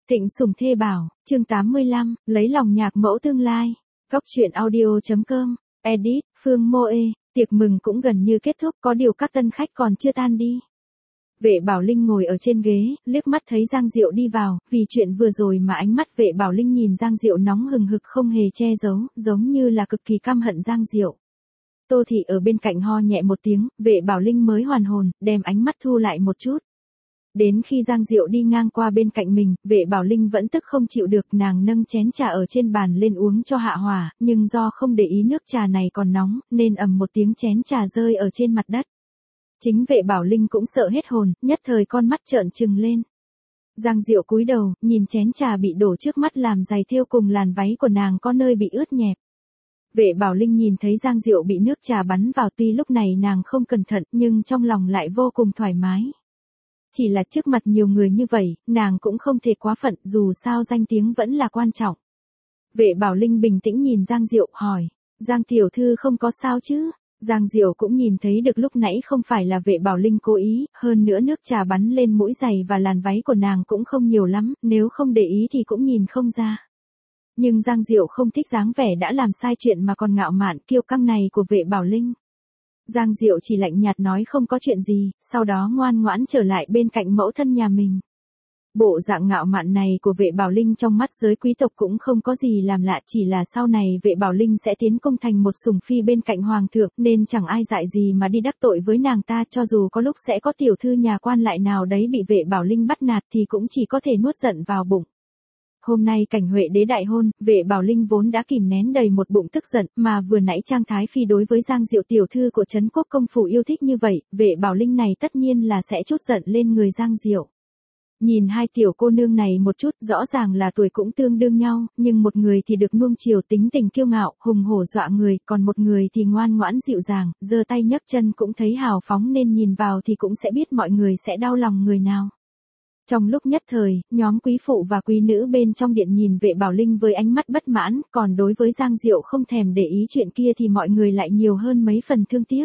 Thịnh Sủng Thê Bảo, chương 85, lấy lòng nhạc mẫu tương lai. Góc truyện audio.com, edit, Phương Mô Ê, tiệc mừng cũng gần như kết thúc, có điều các tân khách còn chưa tan đi. Vệ Bảo Linh ngồi ở trên ghế, liếc mắt thấy Giang Diệu đi vào, vì chuyện vừa rồi mà ánh mắt Vệ Bảo Linh nhìn Giang Diệu nóng hừng hực không hề che giấu, giống như là cực kỳ căm hận Giang Diệu. Tô Thị ở bên cạnh ho nhẹ một tiếng, Vệ Bảo Linh mới hoàn hồn, đem ánh mắt thu lại một chút. Đến khi Giang Diệu đi ngang qua bên cạnh mình, Vệ Bảo Linh vẫn tức không chịu được, nàng nâng chén trà ở trên bàn lên uống cho hạ hỏa, nhưng do không để ý nước trà này còn nóng, nên ầm một tiếng chén trà rơi ở trên mặt đất. Chính Vệ Bảo Linh cũng sợ hết hồn, nhất thời con mắt trợn trừng lên. Giang Diệu cúi đầu, nhìn chén trà bị đổ trước mắt làm giày thêu cùng làn váy của nàng có nơi bị ướt nhẹp. Vệ Bảo Linh nhìn thấy Giang Diệu bị nước trà bắn vào, tuy lúc này nàng không cẩn thận, nhưng trong lòng lại vô cùng thoải mái. Chỉ là trước mặt nhiều người như vậy, nàng cũng không thể quá phận, dù sao danh tiếng vẫn là quan trọng. Vệ Bảo Linh bình tĩnh nhìn Giang Diệu, hỏi, Giang tiểu thư không có sao chứ? Giang Diệu cũng nhìn thấy được lúc nãy không phải là Vệ Bảo Linh cố ý, hơn nữa nước trà bắn lên mũi giày và làn váy của nàng cũng không nhiều lắm, nếu không để ý thì cũng nhìn không ra. Nhưng Giang Diệu không thích dáng vẻ đã làm sai chuyện mà còn ngạo mạn kiêu căng này của Vệ Bảo Linh. Giang Diệu chỉ lạnh nhạt nói không có chuyện gì, sau đó ngoan ngoãn trở lại bên cạnh mẫu thân nhà mình. Bộ dạng ngạo mạn này của Vệ Bảo Linh trong mắt giới quý tộc cũng không có gì làm lạ, chỉ là sau này Vệ Bảo Linh sẽ tiến công thành một sủng phi bên cạnh hoàng thượng, nên chẳng ai dại gì mà đi đắc tội với nàng ta, cho dù có lúc sẽ có tiểu thư nhà quan lại nào đấy bị Vệ Bảo Linh bắt nạt thì cũng chỉ có thể nuốt giận vào bụng. Hôm nay cảnh Huệ đế đại hôn, Vệ Bảo Linh vốn đã kìm nén đầy một bụng tức giận, mà vừa nãy Trang Thái Phi đối với Giang Diệu tiểu thư của Trấn Quốc công phủ yêu thích như vậy, Vệ Bảo Linh này tất nhiên là sẽ trút giận lên người Giang Diệu. Nhìn hai tiểu cô nương này một chút, rõ ràng là tuổi cũng tương đương nhau, nhưng một người thì được nuông chiều tính tình kiêu ngạo, hùng hổ dọa người, còn một người thì ngoan ngoãn dịu dàng, giơ tay nhấc chân cũng thấy hào phóng, nên nhìn vào thì cũng sẽ biết mọi người sẽ đau lòng người nào. Trong lúc nhất thời, nhóm quý phụ và quý nữ bên trong điện nhìn Vệ Bảo Linh với ánh mắt bất mãn, còn đối với Giang Diệu không thèm để ý chuyện kia thì mọi người lại nhiều hơn mấy phần thương tiếc.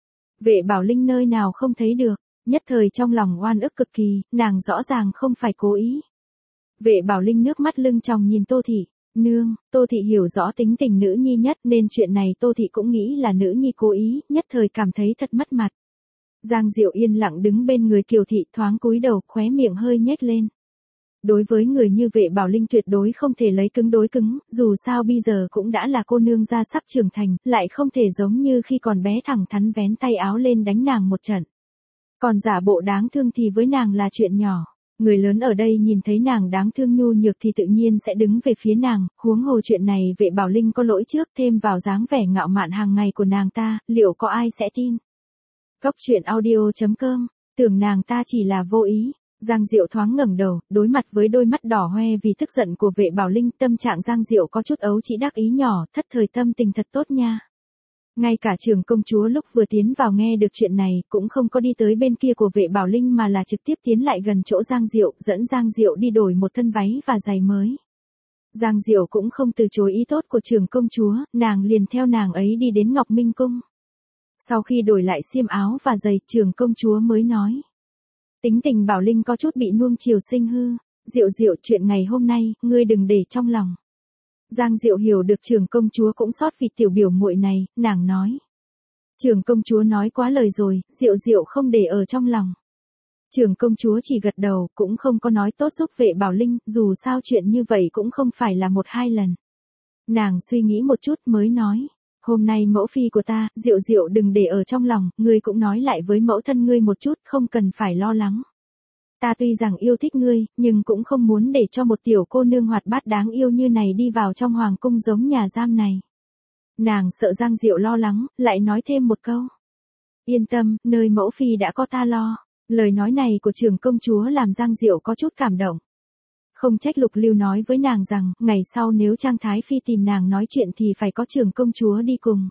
Vệ Bảo Linh nơi nào không thấy được, nhất thời trong lòng oan ức cực kỳ, nàng rõ ràng không phải cố ý. Vệ Bảo Linh nước mắt lưng tròng nhìn Tô Thị, nương, Tô Thị hiểu rõ tính tình nữ nhi nhất nên chuyện này Tô Thị cũng nghĩ là nữ nhi cố ý, nhất thời cảm thấy thật mất mặt. Giang Diệu yên lặng đứng bên người Kiều Thị, thoáng cúi đầu, khóe miệng hơi nhếch lên. Đối với người như Vệ Bảo Linh tuyệt đối không thể lấy cứng đối cứng, dù sao bây giờ cũng đã là cô nương gia sắp trưởng thành, lại không thể giống như khi còn bé thẳng thắn vén tay áo lên đánh nàng một trận. Còn giả bộ đáng thương thì với nàng là chuyện nhỏ. Người lớn ở đây nhìn thấy nàng đáng thương nhu nhược thì tự nhiên sẽ đứng về phía nàng, huống hồ chuyện này Vệ Bảo Linh có lỗi trước, thêm vào dáng vẻ ngạo mạn hàng ngày của nàng ta, liệu có ai sẽ tin? Góc truyện audio.com, tưởng nàng ta chỉ là vô ý. Giang Diệu thoáng ngẩng đầu, đối mặt với đôi mắt đỏ hoe vì tức giận của Vệ Bảo Linh, tâm trạng Giang Diệu có chút ấu trĩ đắc ý nhỏ, thất thời tâm tình thật tốt nha. Ngay cả Trưởng công chúa lúc vừa tiến vào nghe được chuyện này, cũng không có đi tới bên kia của Vệ Bảo Linh mà là trực tiếp tiến lại gần chỗ Giang Diệu, dẫn Giang Diệu đi đổi một thân váy và giày mới. Giang Diệu cũng không từ chối ý tốt của Trưởng công chúa, nàng liền theo nàng ấy đi đến Ngọc Minh Cung. Sau khi đổi lại xiêm áo và giày, Trưởng công chúa mới nói. Tính tình Bảo Linh có chút bị nuông chiều sinh hư. Diệu Diệu, chuyện ngày hôm nay, ngươi đừng để trong lòng. Giang Diệu hiểu được Trưởng công chúa cũng xót vì tiểu biểu muội này, nàng nói. Trưởng công chúa nói quá lời rồi, Diệu Diệu không để ở trong lòng. Trưởng công chúa chỉ gật đầu, cũng không có nói tốt giúp Vệ Bảo Linh, dù sao chuyện như vậy cũng không phải là một hai lần. Nàng suy nghĩ một chút mới nói. Hôm nay mẫu phi của ta, Diệu Diệu đừng để ở trong lòng, ngươi cũng nói lại với mẫu thân ngươi một chút, không cần phải lo lắng. Ta tuy rằng yêu thích ngươi, nhưng cũng không muốn để cho một tiểu cô nương hoạt bát đáng yêu như này đi vào trong hoàng cung giống nhà giam này. Nàng sợ Giang Diệu lo lắng, lại nói thêm một câu. Yên tâm, nơi mẫu phi đã có ta lo. Lời nói này của Trưởng công chúa làm Giang Diệu có chút cảm động. Không trách Lục Lưu nói với nàng rằng, ngày sau nếu Trang Thái Phi tìm nàng nói chuyện thì phải có Trưởng công chúa đi cùng.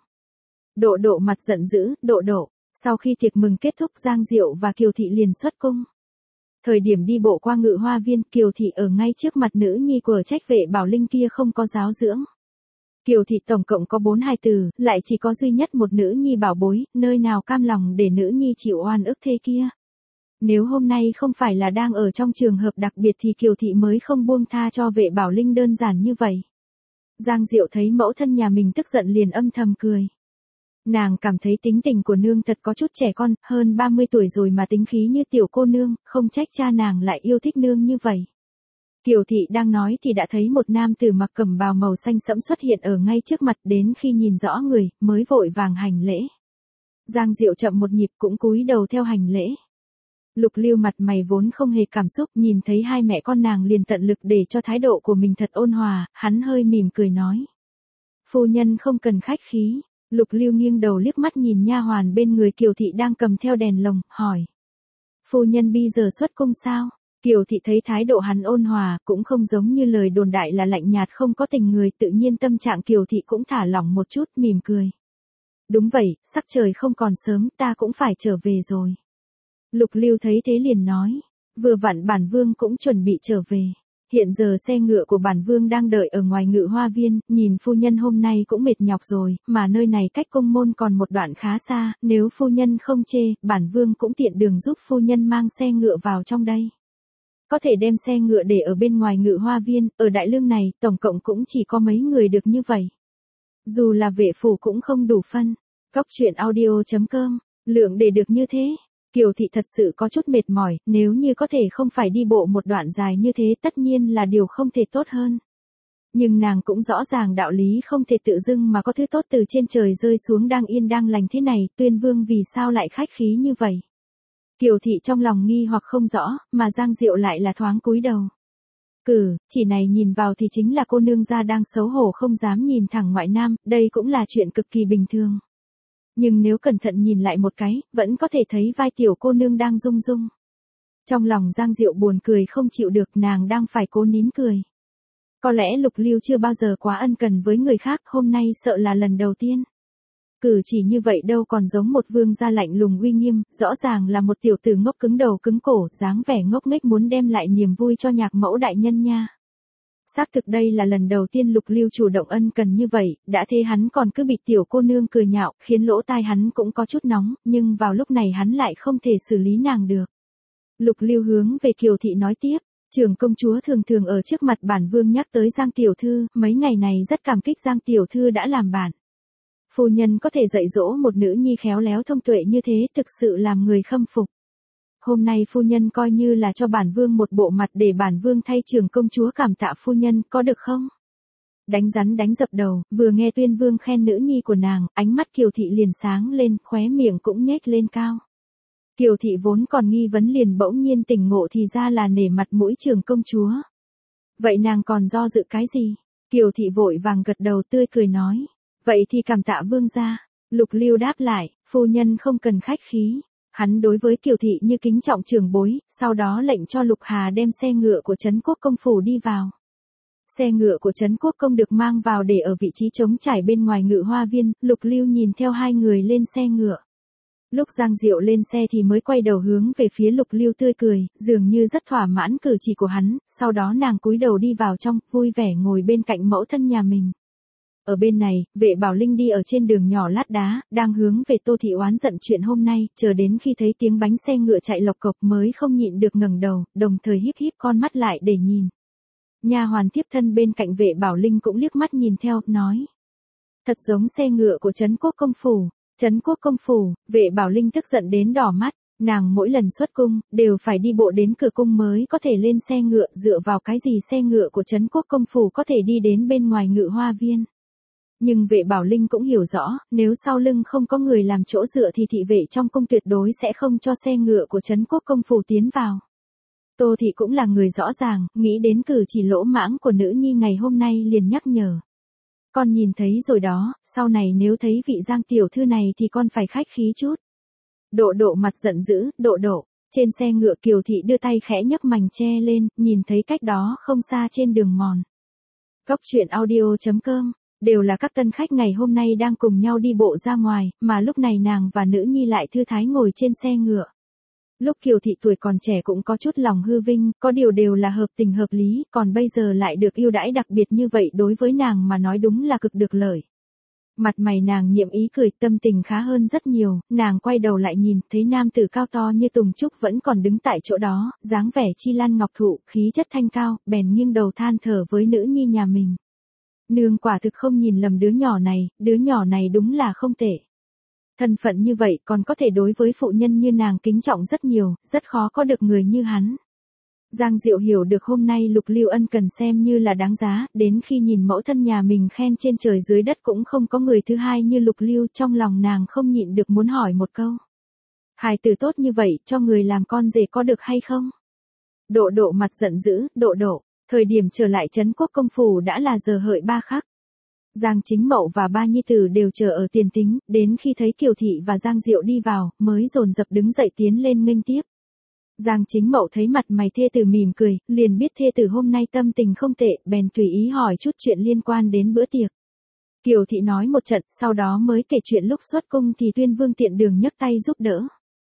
Độ Độ mặt giận dữ, Độ. Sau khi tiệc mừng kết thúc, Giang Diệu và Kiều Thị liền xuất cung. Thời điểm đi bộ qua Ngự Hoa Viên, Kiều Thị ở ngay trước mặt nữ nhi của trách Vệ Bảo Linh kia không có giáo dưỡng. Kiều Thị tổng cộng có 4 hài tử, lại chỉ có duy nhất một nữ nhi bảo bối, nơi nào cam lòng để nữ nhi chịu oan ức thế kia. Nếu hôm nay không phải là đang ở trong trường hợp đặc biệt thì Kiều Thị mới không buông tha cho Vệ Bảo Linh đơn giản như vậy. Giang Diệu thấy mẫu thân nhà mình tức giận liền âm thầm cười. Nàng cảm thấy tính tình của nương thật có chút trẻ con, hơn 30 tuổi rồi mà tính khí như tiểu cô nương, không trách cha nàng lại yêu thích nương như vậy. Kiều Thị đang nói thì đã thấy một nam tử mặc cẩm bào màu xanh sẫm xuất hiện ở ngay trước mặt, đến khi nhìn rõ người, mới vội vàng hành lễ. Giang Diệu chậm một nhịp cũng cúi đầu theo hành lễ. Lục Lưu mặt mày vốn không hề cảm xúc, nhìn thấy hai mẹ con nàng liền tận lực để cho thái độ của mình thật ôn hòa, hắn hơi mỉm cười nói. Phu nhân không cần khách khí. Lục Lưu nghiêng đầu liếc mắt nhìn nha hoàn bên người Kiều Thị đang cầm theo đèn lồng, hỏi. Phu nhân bây giờ xuất cung sao? Kiều Thị thấy thái độ hắn ôn hòa, cũng không giống như lời đồn đại là lạnh nhạt không có tình người, tự nhiên tâm trạng Kiều Thị cũng thả lỏng một chút, mỉm cười. Đúng vậy, sắc trời không còn sớm, ta cũng phải trở về rồi. Lục Lưu thấy thế liền nói. Vừa vặn bản vương cũng chuẩn bị trở về. Hiện giờ xe ngựa của bản vương đang đợi ở ngoài Ngự Hoa Viên, nhìn phu nhân hôm nay cũng mệt nhọc rồi, mà nơi này cách cung môn còn một đoạn khá xa, nếu phu nhân không chê, bản vương cũng tiện đường giúp phu nhân mang xe ngựa vào trong đây. Có thể đem xe ngựa để ở bên ngoài Ngự Hoa Viên, ở Đại Lương này, tổng cộng cũng chỉ có mấy người được như vậy. Dù là vệ phủ cũng không đủ phân. Cóc truyện audio.com, lượng để được như thế. Kiều Thị thật sự có chút mệt mỏi, nếu như có thể không phải đi bộ một đoạn dài như thế tất nhiên là điều không thể tốt hơn. Nhưng nàng cũng rõ ràng đạo lý không thể tự dưng mà có thứ tốt từ trên trời rơi xuống đang yên đang lành thế này, Tuyên Vương vì sao lại khách khí như vậy. Kiều Thị trong lòng nghi hoặc không rõ, mà Giang Diệu lại là thoáng cúi đầu. Chỉ này nhìn vào thì chính là cô nương gia đang xấu hổ không dám nhìn thẳng ngoại nam, đây cũng là chuyện cực kỳ bình thường. Nhưng nếu cẩn thận nhìn lại một cái, vẫn có thể thấy vai tiểu cô nương đang rung rung. Trong lòng Giang Diệu buồn cười không chịu được, nàng đang phải cố nín cười. Có lẽ Lục Lưu chưa bao giờ quá ân cần với người khác, hôm nay sợ là lần đầu tiên. Cử chỉ như vậy đâu còn giống một vương gia lạnh lùng uy nghiêm, rõ ràng là một tiểu tử ngốc cứng đầu cứng cổ, dáng vẻ ngốc nghếch muốn đem lại niềm vui cho nhạc mẫu đại nhân nha. Xác thực đây là lần đầu tiên Lục Lưu chủ động ân cần như vậy, đã thế hắn còn cứ bị tiểu cô nương cười nhạo, khiến lỗ tai hắn cũng có chút nóng, nhưng vào lúc này hắn lại không thể xử lý nàng được. Lục Lưu hướng về Kiều Thị nói tiếp, trưởng công chúa thường thường ở trước mặt bản vương nhắc tới Giang tiểu thư, mấy ngày này rất cảm kích Giang tiểu thư đã làm bản. Phu nhân có thể dạy dỗ một nữ nhi khéo léo thông tuệ như thế thực sự làm người khâm phục. Hôm nay phu nhân coi như là cho bản vương một bộ mặt để bản vương thay trưởng công chúa cảm tạ phu nhân, có được không? Đánh rắn đánh dập đầu, vừa nghe Tuyên Vương khen nữ nhi của nàng, ánh mắt Kiều Thị liền sáng lên, khóe miệng cũng nhếch lên cao. Kiều Thị vốn còn nghi vấn liền bỗng nhiên tỉnh ngộ thì ra là nể mặt mũi trưởng công chúa. Vậy nàng còn do dự cái gì? Kiều Thị vội vàng gật đầu tươi cười nói. Vậy thì cảm tạ vương gia. Lục Lưu đáp lại, phu nhân không cần khách khí. Hắn đối với Kiều Thị như kính trọng trưởng bối, sau đó lệnh cho Lục Hà đem xe ngựa của Trấn Quốc Công phủ đi vào. Xe ngựa của Trấn Quốc Công được mang vào để ở vị trí trống trải bên ngoài Ngự Hoa Viên, Lục Lưu nhìn theo hai người lên xe ngựa. Lúc Giang Diệu lên xe thì mới quay đầu hướng về phía Lục Lưu tươi cười, dường như rất thỏa mãn cử chỉ của hắn, sau đó nàng cúi đầu đi vào trong, vui vẻ ngồi bên cạnh mẫu thân nhà mình. Ở bên này, Vệ Bảo Linh đi ở trên đường nhỏ lát đá, đang hướng về Tô Thị oán giận chuyện hôm nay, chờ đến khi thấy tiếng bánh xe ngựa chạy lộc cộc mới không nhịn được ngẩng đầu, đồng thời híp híp con mắt lại để nhìn. Nha hoàn tiếp thân bên cạnh Vệ Bảo Linh cũng liếc mắt nhìn theo, nói. Thật giống xe ngựa của Trấn Quốc Công phủ. Trấn Quốc Công phủ, Vệ Bảo Linh tức giận đến đỏ mắt, nàng mỗi lần xuất cung, đều phải đi bộ đến cửa cung mới có thể lên xe ngựa, dựa vào cái gì xe ngựa của Trấn Quốc Công phủ có thể đi đến bên ngoài Ngự Hoa Viên. Nhưng Vệ Bảo Linh cũng hiểu rõ, nếu sau lưng không có người làm chỗ dựa thì thị vệ trong cung tuyệt đối sẽ không cho xe ngựa của Trấn Quốc Công phủ tiến vào. Tô Thị cũng là người rõ ràng, nghĩ đến cử chỉ lỗ mãng của nữ nhi ngày hôm nay liền nhắc nhở. Con nhìn thấy rồi đó, sau này nếu thấy vị Giang tiểu thư này thì con phải khách khí chút. Độ mặt giận dữ, độ. Trên xe ngựa Kiều Thị đưa tay khẽ nhấc mành che lên, nhìn thấy cách đó không xa trên đường mòn. Cóc truyện audio.com, đều là các tân khách ngày hôm nay đang cùng nhau đi bộ ra ngoài, mà lúc này nàng và nữ nhi lại thư thái ngồi trên xe ngựa. Lúc Kiều Thị tuổi còn trẻ cũng có chút lòng hư vinh, có điều đều là hợp tình hợp lý, còn bây giờ lại được ưu đãi đặc biệt như vậy đối với nàng mà nói đúng là cực được lợi. Mặt mày nàng nhiệm ý cười, tâm tình khá hơn rất nhiều, nàng quay đầu lại nhìn, thấy nam tử cao to như Tùng Trúc vẫn còn đứng tại chỗ đó, dáng vẻ chi lan ngọc thụ, khí chất thanh cao, bèn nghiêng đầu than thở với nữ nhi nhà mình. Nương quả thực không nhìn lầm đứa nhỏ này đúng là không tệ. Thân phận như vậy còn có thể đối với phụ nhân như nàng kính trọng rất nhiều, rất khó có được người như hắn. Giang Diệu hiểu được hôm nay Lục Lưu ân cần xem như là đáng giá, đến khi nhìn mẫu thân nhà mình khen trên trời dưới đất cũng không có người thứ hai như Lục Lưu, trong lòng nàng không nhịn được muốn hỏi một câu. Hài tử tốt như vậy, cho người làm con rể có được hay không? Độ Độ mặt giận dữ, Độ, thời điểm trở lại trấn quốc công phủ đã là giờ hợi 3 khắc. Giang Chính Mậu và ba nhi tử đều chờ ở tiền tính, đến khi thấy Kiều Thị và Giang Diệu đi vào, mới dồn dập đứng dậy tiến lên nghênh tiếp. Giang Chính Mậu thấy mặt mày thê tử mỉm cười, liền biết thê tử hôm nay tâm tình không tệ, bèn tùy ý hỏi chút chuyện liên quan đến bữa tiệc. Kiều Thị nói một trận, sau đó mới kể chuyện lúc xuất cung thì Tuyên Vương tiện đường nhấc tay giúp đỡ.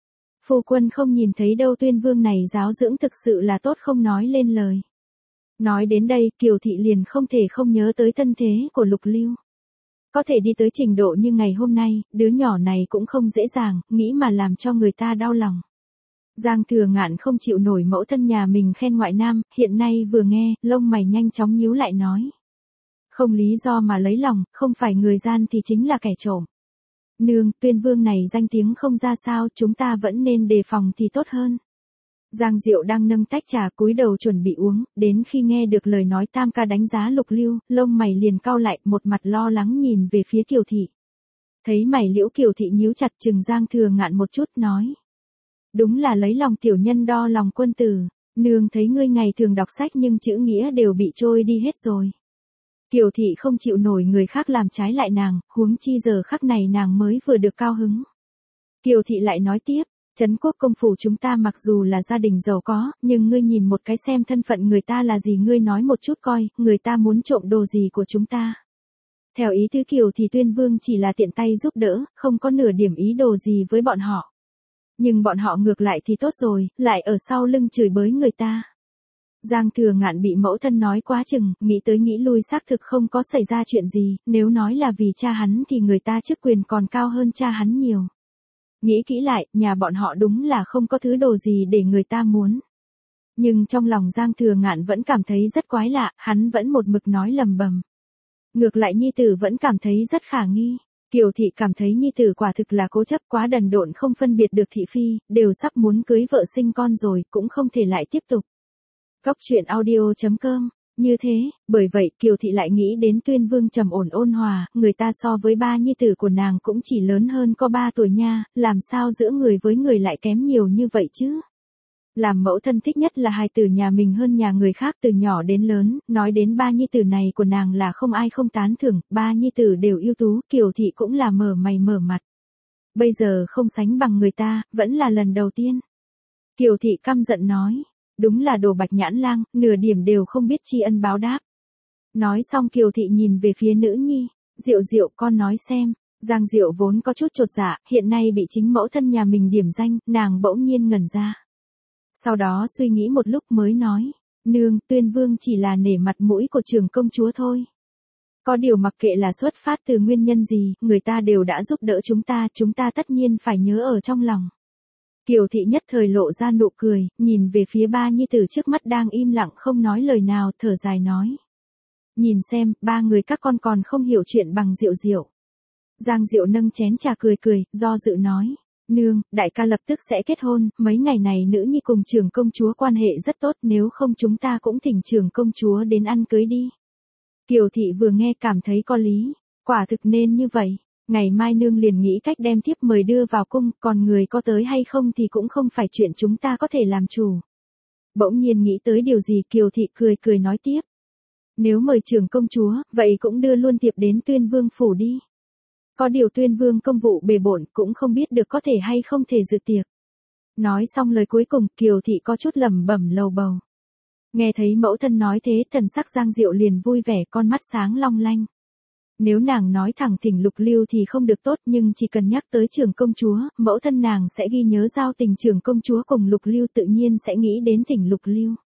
Phu quân không nhìn thấy đâu, Tuyên Vương này giáo dưỡng thực sự là tốt không nói lên lời. Nói đến đây, Kiều Thị liền không thể không nhớ tới thân thế của Lục Lưu. Có thể đi tới trình độ như ngày hôm nay, đứa nhỏ này cũng không dễ dàng, nghĩ mà làm cho người ta đau lòng. Giang Thừa Ngạn không chịu nổi mẫu thân nhà mình khen ngoại nam, hiện nay vừa nghe, lông mày nhanh chóng nhíu lại nói. Không lý do mà lấy lòng, không phải người gian thì chính là kẻ trộm. Nương, Tuyên Vương này danh tiếng không ra sao, chúng ta vẫn nên đề phòng thì tốt hơn. Giang Diệu đang nâng tách trà cúi đầu chuẩn bị uống, đến khi nghe được lời nói tam ca đánh giá Lục Lưu, lông mày liền cau lại, một mặt lo lắng nhìn về phía Kiều Thị. Thấy mày liễu Kiều Thị nhíu chặt, chừng Giang Thừa Ngạn một chút nói. Đúng là lấy lòng tiểu nhân đo lòng quân tử, nương thấy ngươi ngày thường đọc sách nhưng chữ nghĩa đều bị trôi đi hết rồi. Kiều Thị không chịu nổi người khác làm trái lại nàng, huống chi giờ khắc này nàng mới vừa được cao hứng. Kiều Thị lại nói tiếp. Trấn quốc công phủ chúng ta mặc dù là gia đình giàu có, nhưng ngươi nhìn một cái xem thân phận người ta là gì, ngươi nói một chút coi, người ta muốn trộm đồ gì của chúng ta. Theo ý tứ Kiều thì Tuyên Vương chỉ là tiện tay giúp đỡ, không có nửa điểm ý đồ gì với bọn họ. Nhưng bọn họ ngược lại thì tốt rồi, lại ở sau lưng chửi bới người ta. Giang Thừa Ngạn bị mẫu thân nói quá chừng, nghĩ tới nghĩ lui xác thực không có xảy ra chuyện gì, nếu nói là vì cha hắn thì người ta chức quyền còn cao hơn cha hắn nhiều. Nghĩ kỹ lại, nhà bọn họ đúng là không có thứ đồ gì để người ta muốn. Nhưng trong lòng Giang Thừa Ngạn vẫn cảm thấy rất quái lạ, hắn vẫn một mực nói lầm bầm. Ngược lại nhi tử vẫn cảm thấy rất khả nghi. Kiều Thị cảm thấy nhi tử quả thực là cố chấp quá đần độn, không phân biệt được thị phi, đều sắp muốn cưới vợ sinh con rồi, cũng không thể lại tiếp tục. Cóc truyện audio.com. Như thế, bởi vậy Kiều Thị lại nghĩ đến Tuyên Vương trầm ổn ôn hòa, người ta so với ba nhi tử của nàng cũng chỉ lớn hơn có 3 tuổi nha, làm sao giữa người với người lại kém nhiều như vậy chứ? Làm mẫu thân thích nhất là hài tử nhà mình hơn nhà người khác từ nhỏ đến lớn, nói đến ba nhi tử này của nàng là không ai không tán thưởng, ba nhi tử đều ưu tú, Kiều Thị cũng là mở mày mở mặt. Bây giờ không sánh bằng người ta, vẫn là lần đầu tiên. Kiều Thị căm giận nói. Đúng là đồ bạch nhãn lang, nửa điểm đều không biết tri ân báo đáp. Nói xong Kiều Thị nhìn về phía nữ nhi, Diệu Diệu con nói xem. Giang Diệu vốn có chút chột dạ, hiện nay bị chính mẫu thân nhà mình điểm danh, nàng bỗng nhiên ngẩn ra. Sau đó suy nghĩ một lúc mới nói, nương, Tuyên Vương chỉ là nể mặt mũi của trưởng công chúa thôi. Có điều mặc kệ là xuất phát từ nguyên nhân gì, người ta đều đã giúp đỡ chúng ta tất nhiên phải nhớ ở trong lòng. Kiều Thị nhất thời lộ ra nụ cười, nhìn về phía ba nhi tử trước mắt đang im lặng không nói lời nào, thở dài nói. Nhìn xem, ba người các con còn không hiểu chuyện bằng Diệu Diệu. Giang Diệu nâng chén trà cười, do dự nói. Nương, đại ca lập tức sẽ kết hôn, mấy ngày này nữ nhi cùng trưởng công chúa quan hệ rất tốt, nếu không chúng ta cũng thỉnh trưởng công chúa đến ăn cưới đi. Kiều Thị vừa nghe cảm thấy có lý, quả thực nên như vậy. Ngày mai nương liền nghĩ cách đem thiếp mời đưa vào cung, còn người có tới hay không thì cũng không phải chuyện chúng ta có thể làm chủ. Bỗng nhiên nghĩ tới điều gì Kiều Thị cười nói tiếp. Nếu mời trưởng công chúa, vậy cũng đưa luôn thiệp đến Tuyên Vương phủ đi. Có điều Tuyên Vương công vụ bề bộn cũng không biết được có thể hay không thể dự tiệc. Nói xong lời cuối cùng Kiều Thị có chút lẩm bẩm lầu bầu. Nghe thấy mẫu thân nói thế thần sắc Giang Diệu liền vui vẻ, con mắt sáng long lanh. Nếu nàng nói thẳng thỉnh Lục Lưu thì không được tốt, nhưng chỉ cần nhắc tới trưởng công chúa, mẫu thân nàng sẽ ghi nhớ giao tình trưởng công chúa cùng Lục Lưu, tự nhiên sẽ nghĩ đến thỉnh Lục Lưu.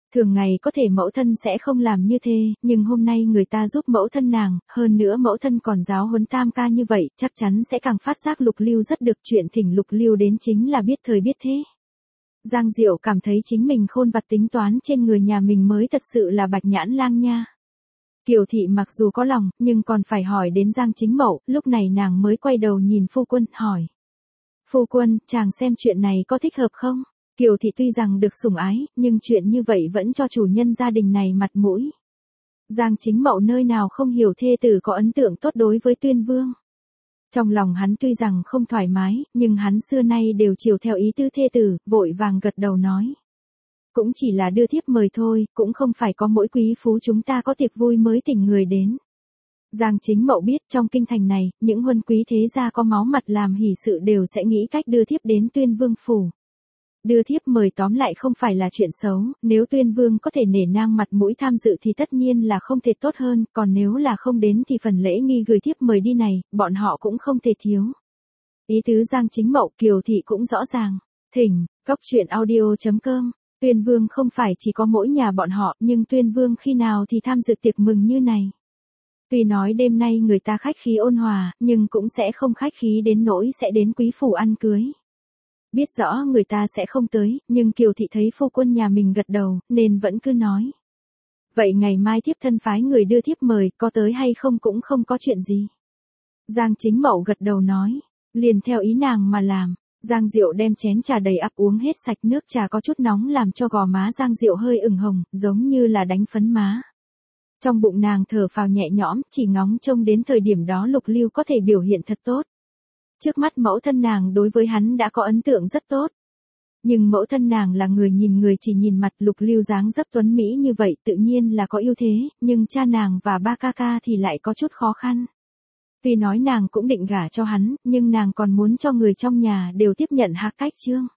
Thường ngày có thể mẫu thân sẽ không làm như thế, nhưng hôm nay người ta giúp mẫu thân nàng, hơn nữa mẫu thân còn giáo huấn tam ca như vậy, chắc chắn sẽ càng phát giác Lục Lưu rất được chuyện, thỉnh Lục Lưu đến chính là biết thời biết thế. Giang Diệu cảm thấy chính mình khôn vặt tính toán trên người nhà mình mới thật sự là bạch nhãn lang nha. Kiều thị mặc dù có lòng, nhưng còn phải hỏi đến Giang Chính Mậu, lúc này nàng mới quay đầu nhìn phu quân, hỏi. Phu quân, chàng xem chuyện này có thích hợp không? Kiều thị tuy rằng được sủng ái, nhưng chuyện như vậy vẫn cho chủ nhân gia đình này mặt mũi. Giang Chính Mậu nơi nào không hiểu thê tử có ấn tượng tốt đối với Tuyên Vương. Trong lòng hắn tuy rằng không thoải mái, nhưng hắn xưa nay đều chiều theo ý tứ thê tử, vội vàng gật đầu nói. Cũng chỉ là đưa thiếp mời thôi, cũng không phải có mỗi quý phú chúng ta có tiệc vui mới thỉnh người đến. Giang Chính Mậu biết trong kinh thành này, những huân quý thế gia có máu mặt làm hỷ sự đều sẽ nghĩ cách đưa thiếp đến Tuyên Vương phủ. Đưa thiếp mời tóm lại không phải là chuyện xấu, nếu Tuyên Vương có thể nể nang mặt mũi tham dự thì tất nhiên là không thể tốt hơn, còn nếu là không đến thì phần lễ nghi gửi thiếp mời đi này, bọn họ cũng không thể thiếu. Ý tứ Giang Chính Mậu, Kiều thị cũng rõ ràng. Thỉnh, goctruyện.audio.com. Tuyên Vương không phải chỉ có mỗi nhà bọn họ, nhưng Tuyên Vương khi nào thì tham dự tiệc mừng như này. Tuy nói đêm nay người ta khách khí ôn hòa, nhưng cũng sẽ không khách khí đến nỗi sẽ đến quý phủ ăn cưới. Biết rõ người ta sẽ không tới, nhưng Kiều thị thấy phu quân nhà mình gật đầu, nên vẫn cứ nói. Vậy ngày mai thiếp thân phái người đưa thiếp mời, có tới hay không cũng không có chuyện gì. Giang Chính Mậu gật đầu nói, liền theo ý nàng mà làm. Giang Diệu đem chén trà đầy ắp uống hết sạch, nước trà có chút nóng làm cho gò má Giang Diệu hơi ửng hồng, giống như là đánh phấn má. Trong bụng nàng thở phào nhẹ nhõm, chỉ ngóng trông đến thời điểm đó Lục Lưu có thể biểu hiện thật tốt. Trước mắt mẫu thân nàng đối với hắn đã có ấn tượng rất tốt. Nhưng mẫu thân nàng là người nhìn người chỉ nhìn mặt, Lục Lưu dáng dấp tuấn mỹ như vậy tự nhiên là có ưu thế, nhưng cha nàng và ba ca ca thì lại có chút khó khăn. Tuy nói nàng cũng định gả cho hắn, nhưng nàng còn muốn cho người trong nhà đều tiếp nhận Hạc Cách Trương.